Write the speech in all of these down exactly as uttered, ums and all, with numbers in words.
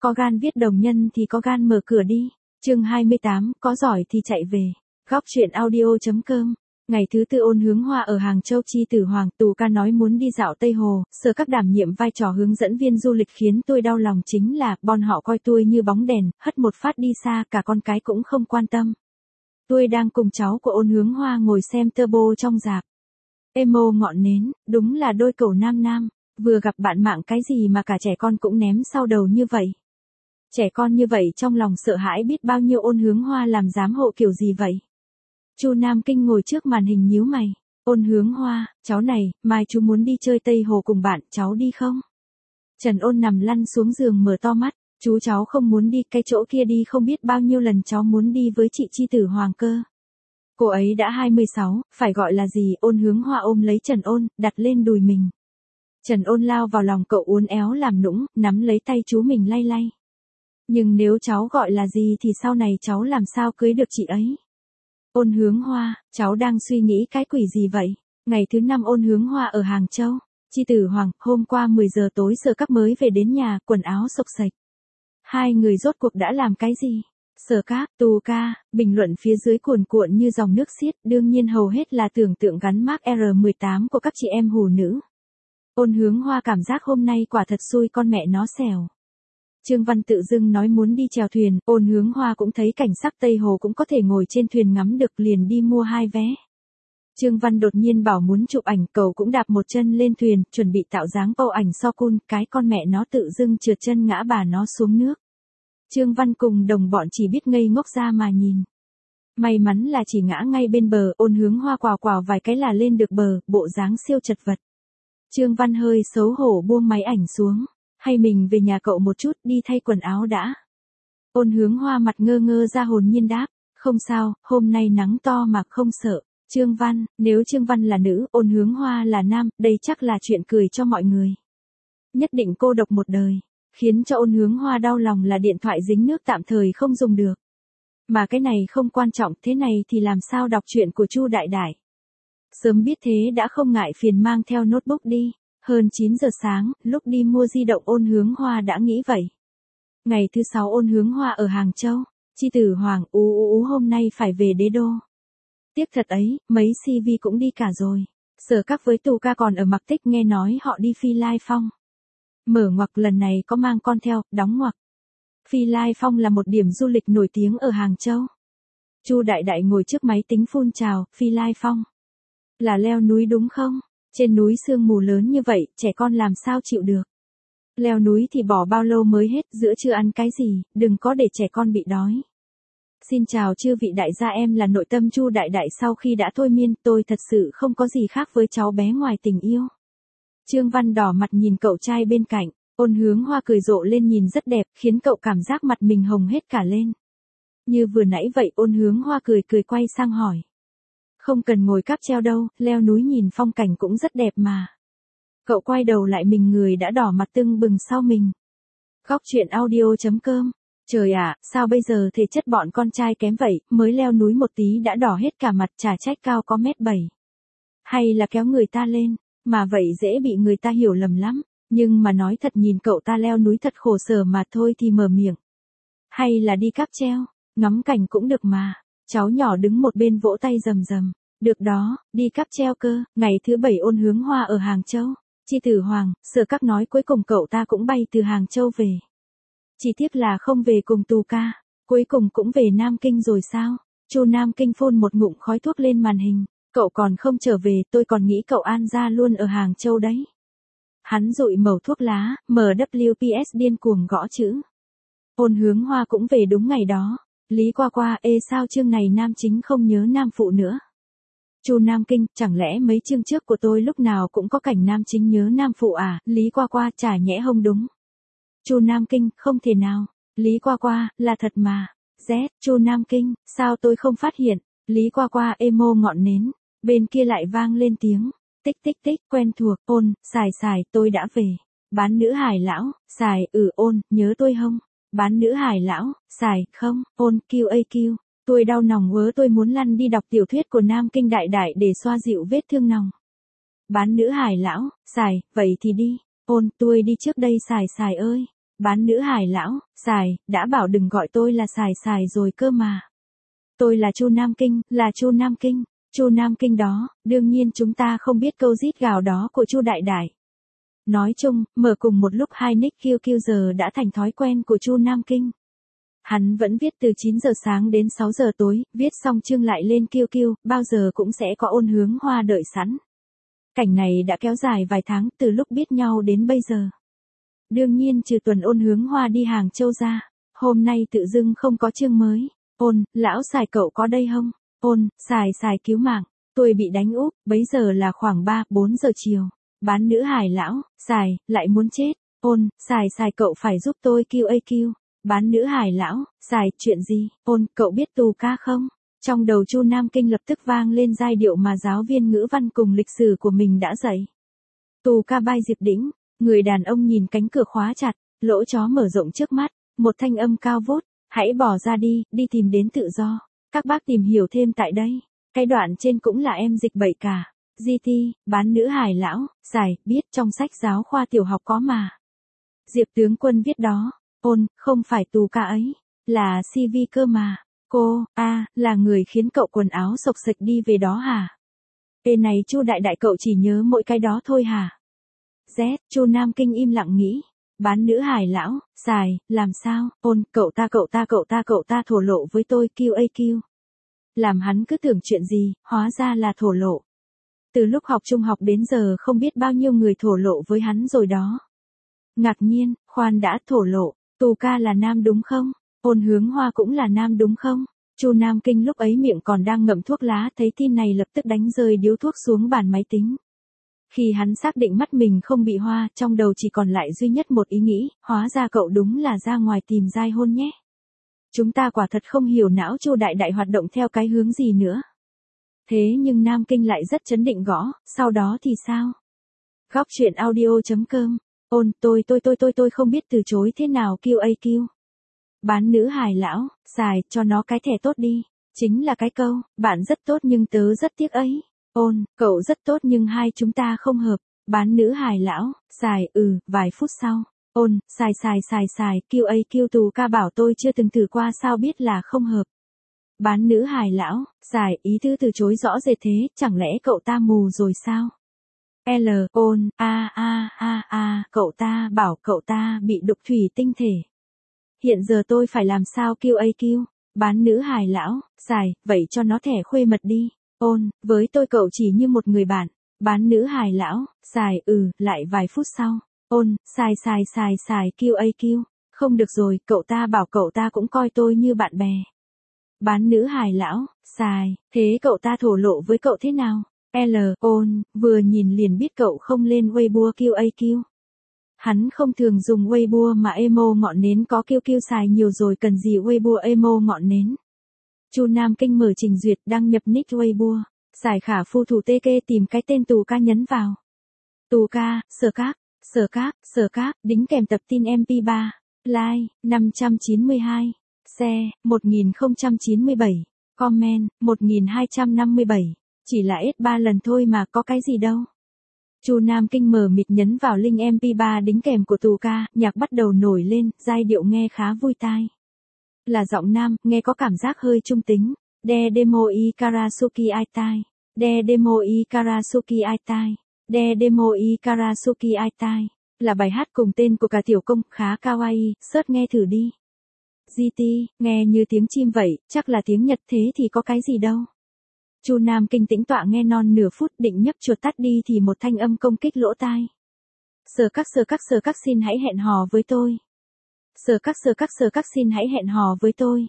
có gan viết đồng nhân thì có gan mở cửa đi. Chương hai mươi tám, có giỏi thì chạy về. Góc truyện audio.com. Ngày thứ tư Ôn Hướng Hoa ở Hàng Châu Chi Tử Hoàng, Tú Ca nói muốn đi dạo Tây Hồ, Sở Các đảm nhiệm vai trò hướng dẫn viên du lịch khiến tôi đau lòng chính là, bọn họ coi tôi như bóng đèn, hất một phát đi xa, cả con cái cũng không quan tâm. Tôi đang cùng cháu của Ôn Hướng Hoa ngồi xem Turbo trong rạp. Emo ngọn nến, đúng là đôi cẩu nam nam, vừa gặp bạn mạng cái gì mà cả trẻ con cũng ném sau đầu như vậy. Trẻ con như vậy trong lòng sợ hãi biết bao nhiêu. Ôn Hướng Hoa làm giám hộ kiểu gì vậy? Chu Nam Kinh ngồi trước màn hình nhíu mày. Ôn Hướng Hoa, cháu này, mai chú muốn đi chơi Tây Hồ cùng bạn, cháu đi không? Trần Ôn nằm lăn xuống giường mở to mắt, chú cháu không muốn đi, cái chỗ kia đi không biết bao nhiêu lần cháu muốn đi với chị Chi Tử Hoàng cơ. Cô ấy đã hai mươi sáu, phải gọi là gì? Ôn Hướng Hoa ôm lấy Trần Ôn, đặt lên đùi mình. Trần Ôn lao vào lòng cậu uốn éo làm nũng, nắm lấy tay chú mình lay lay. Nhưng nếu cháu gọi là gì thì sau này cháu làm sao cưới được chị ấy? Ôn Hướng Hoa, cháu đang suy nghĩ cái quỷ gì vậy? Ngày thứ năm Ôn Hướng Hoa ở Hàng Châu, Chi Tử Hoàng, hôm qua mười giờ tối Sở Các mới về đến nhà, quần áo xộc xệch. Hai người rốt cuộc đã làm cái gì? Sở Các, Tú Ca, bình luận phía dưới cuồn cuộn như dòng nước xiết, đương nhiên hầu hết là tưởng tượng gắn mác R mười tám của các chị em hủ nữ. Ôn Hướng Hoa cảm giác hôm nay quả thật xui con mẹ nó xẻo. Trương Văn tự dưng nói muốn đi chèo thuyền, Ôn Hướng Hoa cũng thấy cảnh sắc Tây Hồ cũng có thể ngồi trên thuyền ngắm được liền đi mua hai vé. Trương Văn đột nhiên bảo muốn chụp ảnh, cậu cũng đạp một chân lên thuyền, chuẩn bị tạo dáng bầu ảnh so cun, cái con mẹ nó tự dưng trượt chân ngã bà nó xuống nước. Trương Văn cùng đồng bọn chỉ biết ngây ngốc ra mà nhìn. May mắn là chỉ ngã ngay bên bờ, Ôn Hướng Hoa quào quào vài cái là lên được bờ, bộ dáng siêu chật vật. Trương Văn hơi xấu hổ buông máy ảnh xuống. Hay mình về nhà cậu một chút, đi thay quần áo đã. Ôn Hướng Hoa mặt ngơ ngơ ra hồn nhiên đáp, không sao, hôm nay nắng to mà không sợ. Trương Văn, nếu Trương Văn là nữ, Ôn Hướng Hoa là nam, đây chắc là chuyện cười cho mọi người. Nhất định cô độc một đời, khiến cho Ôn Hướng Hoa đau lòng là điện thoại dính nước tạm thời không dùng được. Mà cái này không quan trọng, thế này thì làm sao đọc truyện của Chu Đại Đại. Sớm biết thế đã không ngại phiền mang theo notebook đi. Hơn chín giờ sáng, lúc đi mua di động Ôn Hướng Hoa đã nghĩ vậy. Ngày thứ sáu Ôn Hướng Hoa ở Hàng Châu, Chi Tử Hoàng, ú ú ú hôm nay phải về đế đô. Tiếc thật ấy, mấy xê vê cũng đi cả rồi. Sở Các với Tú Ca còn ở Mặc Tích nghe nói họ đi Phi Lai Phong. Mở ngoặc lần này có mang con theo, đóng ngoặc. Phi Lai Phong là một điểm du lịch nổi tiếng ở Hàng Châu. Chu Đại Đại ngồi trước máy tính phun trào, Phi Lai Phong. Là leo núi đúng không? Trên núi sương mù lớn như vậy, trẻ con làm sao chịu được. Leo núi thì bỏ bao lâu mới hết, giữa trưa ăn cái gì, đừng có để trẻ con bị đói. Xin chào chư vị đại gia, em là nội tâm Chu Đại Đại. Sau khi đã thôi miên, tôi thật sự không có gì khác với cháu bé ngoài tình yêu. Trương Văn đỏ mặt nhìn cậu trai bên cạnh, Ôn Hướng Hoa cười rộ lên nhìn rất đẹp, khiến cậu cảm giác mặt mình hồng hết cả lên. Như vừa nãy vậy, Ôn Hướng Hoa cười cười quay sang hỏi. Không cần ngồi cáp treo đâu, leo núi nhìn phong cảnh cũng rất đẹp mà. Cậu quay đầu lại mình người đã đỏ mặt tưng bừng sau mình. Góc truyện audio.com. Trời ạ, sao bây giờ thể chất bọn con trai kém vậy, mới leo núi một tí đã đỏ hết cả mặt, chả trách cao có mét bảy. Hay là kéo người ta lên, mà vậy dễ bị người ta hiểu lầm lắm. Nhưng mà nói thật nhìn cậu ta leo núi thật khổ sở mà thôi thì mở miệng. Hay là đi cáp treo, ngắm cảnh cũng được mà. Cháu nhỏ đứng một bên vỗ tay rầm rầm. Được đó, đi cáp treo cơ. Ngày thứ bảy Ôn Hướng Hoa ở Hàng Châu, Chi Tử Hoàng, Sở Các nói cuối cùng cậu ta cũng bay từ Hàng Châu về. Chỉ tiếc là không về cùng Tú Ca, cuối cùng cũng về Nam Kinh rồi sao? Chu Nam Kinh phun một ngụm khói thuốc lên màn hình, cậu còn không trở về, tôi còn nghĩ cậu an ra luôn ở Hàng Châu đấy. Hắn dụi mẩu thuốc lá, M W P S điên cuồng gõ chữ. Ôn Hướng Hoa cũng về đúng ngày đó. Lý Qua Qua, ê sao chương này nam chính không nhớ nam phụ nữa? Chu Nam Kinh, chẳng lẽ mấy chương trước của tôi lúc nào cũng có cảnh nam chính nhớ nam phụ à? Lý Qua Qua, chả nhẽ không đúng. Chu Nam Kinh, không thể nào. Lý Qua Qua, là thật mà. Z, Chu Nam Kinh, sao tôi không phát hiện? Lý Qua Qua, emo ngọn nến. Bên kia lại vang lên tiếng. Tích tích tích, quen thuộc, Ôn, xài xài, tôi đã về. Bán nữ Hải lão, xài, ừ Ôn, nhớ tôi không? Bán nữ Hải lão, xài, không, Ôn, kêu ây kêu. Tôi đau nòng vớ, tôi muốn lăn đi đọc tiểu thuyết của Nam Kinh Đại Đại để xoa dịu vết thương nòng. Bán nữ Hải lão, xài, vậy thì đi. Ôn, tôi đi trước đây xài xài ơi. Bán nữ Hải lão, xài, đã bảo đừng gọi tôi là xài xài rồi cơ mà. Tôi là Chu Nam Kinh, là Chu Nam Kinh. Chu Nam Kinh đó, đương nhiên chúng ta không biết câu rít gào đó của Chu Đại Đại. Nói chung, mở cùng một lúc hai nick Q Q giờ đã thành thói quen của Chu Nam Kinh. Hắn vẫn viết từ chín giờ sáng đến sáu giờ tối, viết xong chương lại lên Q Q, bao giờ cũng sẽ có Ôn Hướng Hoa đợi sẵn. Cảnh này đã kéo dài vài tháng từ lúc biết nhau đến bây giờ. Đương nhiên trừ tuần Ôn Hướng Hoa đi Hàng Châu ra, hôm nay tự dưng không có chương mới. Ôn, lão xài cậu có đây không? Ôn, xài xài cứu mạng, tôi bị đánh úp, bấy giờ là khoảng ba, bốn giờ chiều. Bán nữ Hải lão, xài, lại muốn chết. Ôn, xài xài cậu phải giúp tôi Q A Q. Bán nữ Hải lão, xài, chuyện gì? Ôn, cậu biết Tù Ca không? Trong đầu Chu Nam Kinh lập tức vang lên giai điệu mà giáo viên ngữ văn cùng lịch sử của mình đã dạy. Tù Ca bai Diệp Đĩnh, người đàn ông nhìn cánh cửa khóa chặt, lỗ chó mở rộng trước mắt, một thanh âm cao vút, hãy bỏ ra đi, đi tìm đến tự do. Các bác tìm hiểu thêm tại đây. Cái đoạn trên cũng là em dịch bậy cả. giê tê, bán nữ Hải lão, xài, biết trong sách giáo khoa tiểu học có mà. Diệp tướng quân viết đó. Ôn, không phải Tù Ca ấy, là xê vê cơ mà. Cô, a, à, là người khiến cậu quần áo xộc xệch đi về đó hả? Ê này Chu Đại Đại cậu chỉ nhớ mỗi cái đó thôi hả? Z, Chu Nam Kinh im lặng nghĩ. Bán nữ Hải lão, xài, làm sao? Ôn, cậu ta cậu ta cậu ta cậu ta thổ lộ với tôi Q A Q. Làm hắn cứ tưởng chuyện gì, hóa ra là thổ lộ. Từ lúc học trung học đến giờ không biết bao nhiêu người thổ lộ với hắn rồi đó. Ngạc nhiên, khoan đã, thổ lộ, Tù Ca là nam đúng không? Ôn Hướng Hoa cũng là nam đúng không? Chu Nam Kinh lúc ấy miệng còn đang ngậm thuốc lá, thấy tin này lập tức đánh rơi điếu thuốc xuống bàn máy tính. Khi hắn xác định mắt mình không bị hoa, trong đầu chỉ còn lại duy nhất một ý nghĩ, hóa ra cậu đúng là ra ngoài tìm giai hôn nhé. Chúng ta quả thật không hiểu não Chu Đại Đại hoạt động theo cái hướng gì nữa. Thế nhưng Nam Kinh lại rất chấn định gõ, sau đó thì sao? Góc truyện audio chấm com. Ôn, tôi tôi tôi tôi tôi không biết từ chối thế nào Q A Q. Bán nữ Hải lão, xài, cho nó cái thẻ tốt đi. Chính là cái câu, bạn rất tốt nhưng tớ rất tiếc ấy. Ôn, cậu rất tốt nhưng hai chúng ta không hợp. Bán nữ Hải lão, xài, ừ, vài phút sau. Ôn, xài xài xài xài, Q A Q Tù Ca bảo tôi chưa từng thử qua sao biết là không hợp. Bán nữ Hải lão, xài, ý tứ từ chối rõ rệt thế, chẳng lẽ cậu ta mù rồi sao? L, ôn, a a a a, cậu ta bảo cậu ta bị đục thủy tinh thể. Hiện giờ tôi phải làm sao Q A Q? Bán nữ Hải lão, xài, vậy cho nó thẻ khuê mật đi. Ôn, với tôi cậu chỉ như một người bạn. Bán nữ Hải lão, xài, ừ, lại vài phút sau. Ôn, xài xài xài xài Q A Q. Không được rồi, cậu ta bảo cậu ta cũng coi tôi như bạn bè. Bán nữ Hải lão, xài, thế cậu ta thổ lộ với cậu thế nào? L, ôn, vừa nhìn liền biết cậu không lên Weibo Q A Q. Hắn không thường dùng Weibo mà emo ngọn nến có Q Q xài nhiều rồi cần gì Weibo emo ngọn nến. Chu Nam Kinh mở trình duyệt đăng nhập nick Weibo, giải khả phu thủ tê kê tìm cái tên Tù Ca nhấn vào. Tù Ca, sở các, sở các, sở các, đính kèm tập tin em pê ba, like, năm trăm chín mươi hai, share, một nghìn không trăm chín mươi bảy, comment, một nghìn hai trăm năm mươi bảy, chỉ là ít ba lần thôi mà có cái gì đâu. Chu Nam Kinh mờ mịt nhấn vào link em pê ba đính kèm của Tù Ca, nhạc bắt đầu nổi lên, giai điệu nghe khá vui tai. Là giọng nam, nghe có cảm giác hơi trung tính. De demo i Karasuki ai tai. De demo i Karasuki ai tai. De demo i Karasuki ai tai. Là bài hát cùng tên của cả tiểu công, khá kawaii, search nghe thử đi. giê tê, nghe như tiếng chim vậy, chắc là tiếng Nhật thế thì có cái gì đâu. Chu Nam Kinh tĩnh tọa nghe non nửa phút định nhấp chuột tắt đi thì một thanh âm công kích lỗ tai. Sở các sở các sở các xin hãy hẹn hò với tôi. Sở các sở các sở các xin hãy hẹn hò với tôi.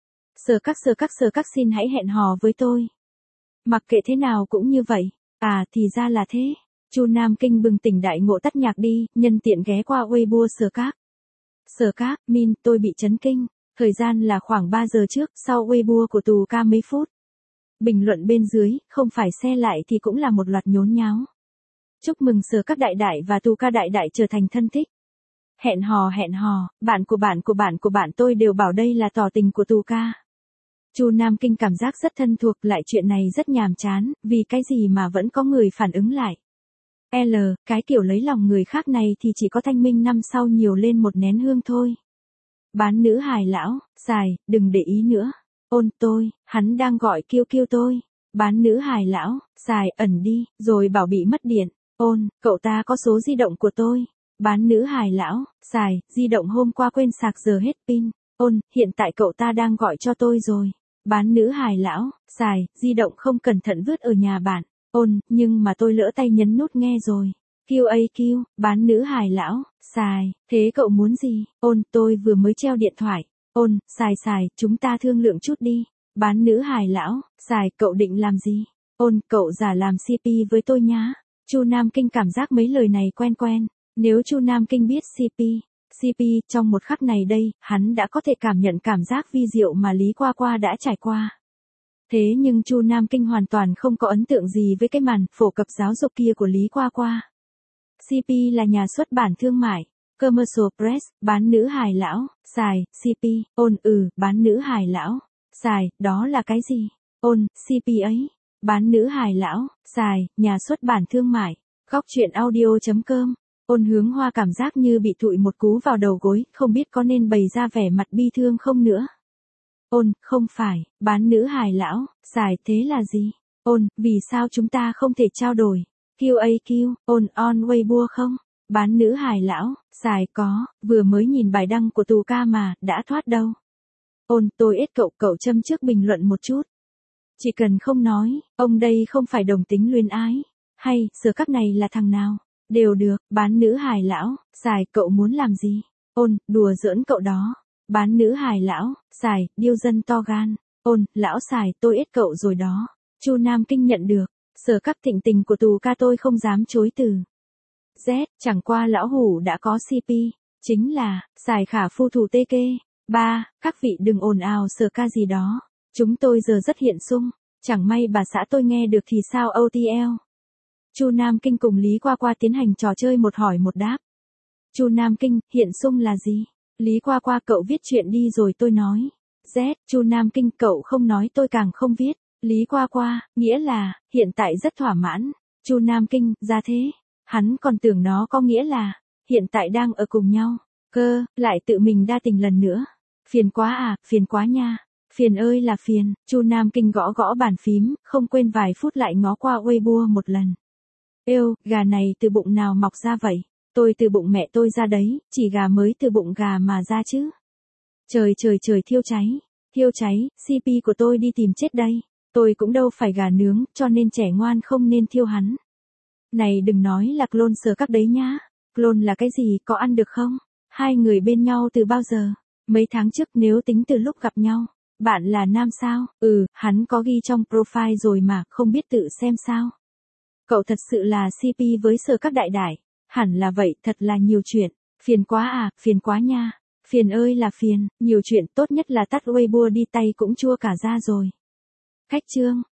Sở các sở các sở các xin hãy hẹn hò với tôi. Mặc kệ thế nào cũng như vậy. À thì ra là thế. Chu Nam Kinh bừng tỉnh đại ngộ tắt nhạc đi, nhân tiện ghé qua Weibo sở các. Sở các, min, tôi bị chấn kinh. Thời gian là khoảng ba giờ trước, sau Weibo của Tù Ca mấy phút. Bình luận bên dưới, không phải xe lại thì cũng là một loạt nhốn nháo. Chúc mừng Sở các đại đại và Tù Ca đại đại trở thành thân thích. Hẹn hò hẹn hò, bạn của bạn của bạn của bạn tôi đều bảo đây là tỏ tình của Tù Ca. Chu Nam Kinh cảm giác rất thân thuộc, lại chuyện này rất nhàm chán, vì cái gì mà vẫn có người phản ứng lại. L, cái kiểu lấy lòng người khác này thì chỉ có thanh minh năm sau nhiều lên một nén hương thôi. Bán nữ hài lão, xài, đừng để ý nữa. Ôn tôi, hắn đang gọi kêu kêu tôi. Bán nữ hài lão, xài, ẩn đi, rồi bảo bị mất điện. Ôn, cậu ta có số di động của tôi. Bán nữ hài lão, xài, di động hôm qua quên sạc giờ hết pin. Ôn, hiện tại cậu ta đang gọi cho tôi rồi. Bán nữ hài lão, xài, di động không cẩn thận vứt ở nhà bạn. Ôn, nhưng mà tôi lỡ tay nhấn nút nghe rồi. Q A Q, bán nữ hài lão, xài, thế cậu muốn gì? Ôn, tôi vừa mới treo điện thoại. Ôn, xài xài, chúng ta thương lượng chút đi. Bán nữ hài lão, xài, cậu định làm gì? Ôn, cậu giả làm xê pê với tôi nhá. Chu Nam Kinh cảm giác mấy lời này quen quen. Nếu Chu Nam Kinh biết xê pê, xê pê trong một khắc này đây, hắn đã có thể cảm nhận cảm giác vi diệu mà Lý Qua Qua đã trải qua. Thế nhưng Chu Nam Kinh hoàn toàn không có ấn tượng gì với cái màn phổ cập giáo dục kia của Lý Qua Qua. xê pê là nhà xuất bản thương mại, Commercial Press, bán nữ hài lão, xài, xê pê, ôn, ừ, bán nữ hài lão, xài, đó là cái gì? Ôn, xê pê ấy, bán nữ hài lão, xài, nhà xuất bản thương mại, góc truyện audio.com. Ôn Hướng Hoa cảm giác như bị thụi một cú vào đầu gối, không biết có nên bày ra vẻ mặt bi thương không nữa. Ôn, không phải, bán nữ hài lão, xài, thế là gì? Ôn, vì sao chúng ta không thể trao đổi? Q A Q, ôn on Weibo không? Bán nữ hài lão, xài, có, vừa mới nhìn bài đăng của Tù Ca mà, đã thoát đâu. Ôn, tôi ết cậu, cậu châm trước bình luận một chút. Chỉ cần không nói, ông đây không phải đồng tính luyến ái, hay, giờ các này là thằng nào? Đều được, bán nữ hài lão, xài, cậu muốn làm gì? Ôn, đùa giỡn cậu đó. Bán nữ hài lão, xài, điêu dân to gan. Ôn, lão xài, tôi ết cậu rồi đó. Chu Nam Kinh nhận được. Sở các thịnh tình của Tù Ca tôi không dám chối từ. Z, chẳng qua lão hủ đã có xê pê. Chính là, xài khả phu thủ tê kê. Ba, các vị đừng ồn ào sở ca gì đó. Chúng tôi giờ rất hiện sung. Chẳng may bà xã tôi nghe được thì sao ô tê lờ. Chu Nam Kinh cùng Lý Qua Qua tiến hành trò chơi một hỏi một đáp. Chu Nam Kinh, hiện sung là gì? Lý Qua Qua, cậu viết chuyện đi rồi tôi nói. Z, Chu Nam Kinh, cậu không nói tôi càng không viết. Lý Qua Qua, nghĩa là, hiện tại rất thỏa mãn. Chu Nam Kinh, ra thế. Hắn còn tưởng nó có nghĩa là, hiện tại đang ở cùng nhau. Cơ, lại tự mình đa tình lần nữa. Phiền quá à, phiền quá nha. Phiền ơi là phiền. Chu Nam Kinh gõ gõ bàn phím, không quên vài phút lại ngó qua Weibo một lần. Êu, gà này từ bụng nào mọc ra vậy? Tôi từ bụng mẹ tôi ra đấy, chỉ gà mới từ bụng gà mà ra chứ. Trời trời trời thiêu cháy, thiêu cháy, xê pê của tôi đi tìm chết đây. Tôi cũng đâu phải gà nướng, cho nên trẻ ngoan không nên thiêu hắn. Này đừng nói là clone sờ các đấy nhá. Clone là cái gì, có ăn được không? Hai người bên nhau từ bao giờ? Mấy tháng trước nếu tính từ lúc gặp nhau. Bạn là nam sao? Ừ, hắn có ghi trong profile rồi mà, không biết tự xem sao. Cậu thật sự là xê pê với sở các đại đại. Hẳn là vậy, thật là nhiều chuyện. Phiền quá à, phiền quá nha. Phiền ơi là phiền, nhiều chuyện, tốt nhất là tắt Weibo đi, tay cũng chua cả ra rồi. Khách chương.